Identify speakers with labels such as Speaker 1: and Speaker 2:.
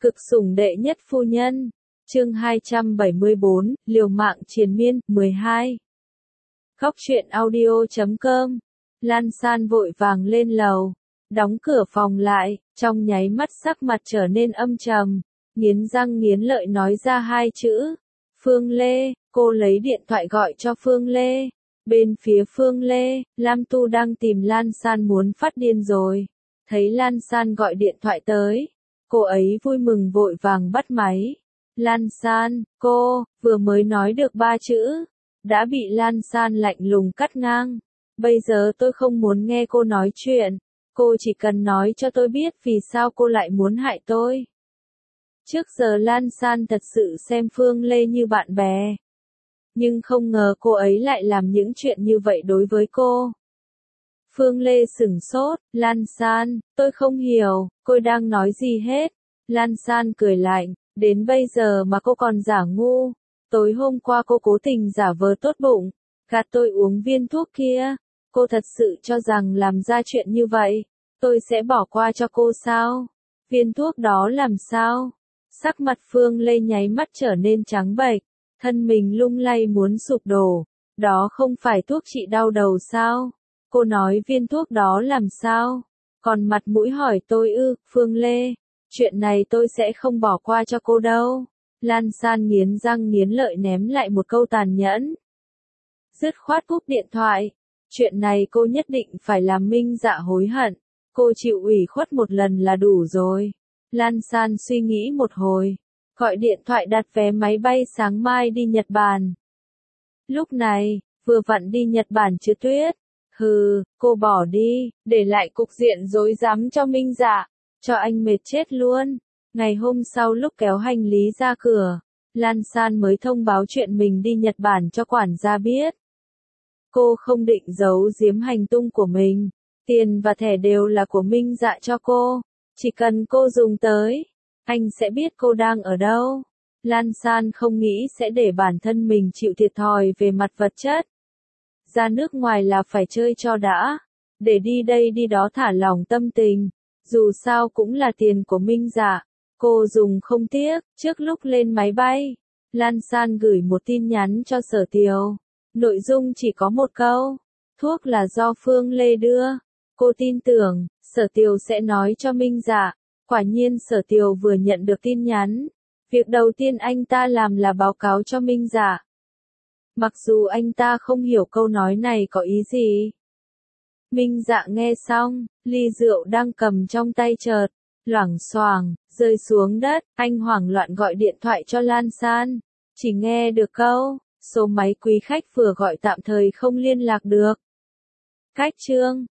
Speaker 1: Cực sủng đệ nhất phu nhân. Chương 274, liều mạng triền miên, 12. Góc truyện audio.com. Lan San vội vàng lên lầu, đóng cửa phòng lại, trong nháy mắt sắc mặt trở nên âm trầm, nghiến răng nghiến lợi nói ra hai chữ. Phương Lê, cô lấy điện thoại gọi cho Phương Lê. Bên phía Phương Lê, Lam Tu đang tìm Lan San muốn phát điên rồi. Thấy Lan San gọi điện thoại tới, cô ấy vui mừng vội vàng bắt máy. Lan San, cô, vừa mới nói được 3 chữ, đã bị Lan San lạnh lùng cắt ngang. Bây giờ tôi không muốn nghe cô nói chuyện, cô chỉ cần nói cho tôi biết vì sao cô lại muốn hại tôi. Trước giờ Lan San thật sự xem Phương Lê như bạn bè, nhưng không ngờ cô ấy lại làm những chuyện như vậy đối với cô. Phương Lê sửng sốt, Lan San, tôi không hiểu, cô đang nói gì hết. Lan San cười lạnh, đến bây giờ mà cô còn giả ngu. Tối hôm qua cô cố tình giả vờ tốt bụng, gạt tôi uống viên thuốc kia. Cô thật sự cho rằng làm ra chuyện như vậy, tôi sẽ bỏ qua cho cô sao? Viên thuốc đó làm sao? Sắc mặt Phương Lê nháy mắt trở nên trắng bệch, thân mình lung lay muốn sụp đổ. Đó không phải thuốc trị đau đầu sao? Cô nói viên thuốc đó làm sao? Còn mặt mũi hỏi tôi ư? Phương Lê, chuyện này tôi sẽ không bỏ qua cho cô đâu. Lan San nghiến răng nghiến lợi ném lại một câu tàn nhẫn. Dứt khoát cúp điện thoại. Chuyện này cô nhất định phải làm Minh Dạ hối hận. Cô chịu ủy khuất một lần là đủ rồi. Lan San suy nghĩ một hồi, gọi điện thoại đặt vé máy bay sáng mai đi Nhật Bản. Lúc này, vừa vặn đi Nhật Bản chứ Tuyết. Hừ, cô bỏ đi, để lại cục diện rối rắm cho Minh Dạ, cho anh mệt chết luôn. Ngày hôm sau lúc kéo hành lý ra cửa, Lan San mới thông báo chuyện mình đi Nhật Bản cho quản gia biết. Cô không định giấu giếm hành tung của mình, tiền và thẻ đều là của Minh Dạ cho cô, chỉ cần cô dùng tới, anh sẽ biết cô đang ở đâu. Lan San không nghĩ sẽ để bản thân mình chịu thiệt thòi về mặt vật chất. Ra nước ngoài là phải chơi cho đã, để đi đây đi đó thả lỏng tâm tình, dù sao cũng là tiền của Minh Dạ, cô dùng không tiếc. Trước lúc lên máy bay, Lan San gửi một tin nhắn cho Sở Tiều, nội dung chỉ có một câu, thuốc là do Phương Lê đưa, cô tin tưởng, Sở Tiều sẽ nói cho Minh Dạ. Quả nhiên Sở Tiều vừa nhận được tin nhắn, việc đầu tiên anh ta làm là báo cáo cho Minh Dạ. Mặc dù anh ta không hiểu câu nói này có ý gì. Minh Dạ nghe xong, ly rượu đang cầm trong tay chợt loảng xoảng rơi xuống đất, anh hoảng loạn gọi điện thoại cho Lan San, chỉ nghe được câu, số máy quý khách vừa gọi tạm thời không liên lạc được. Cách chương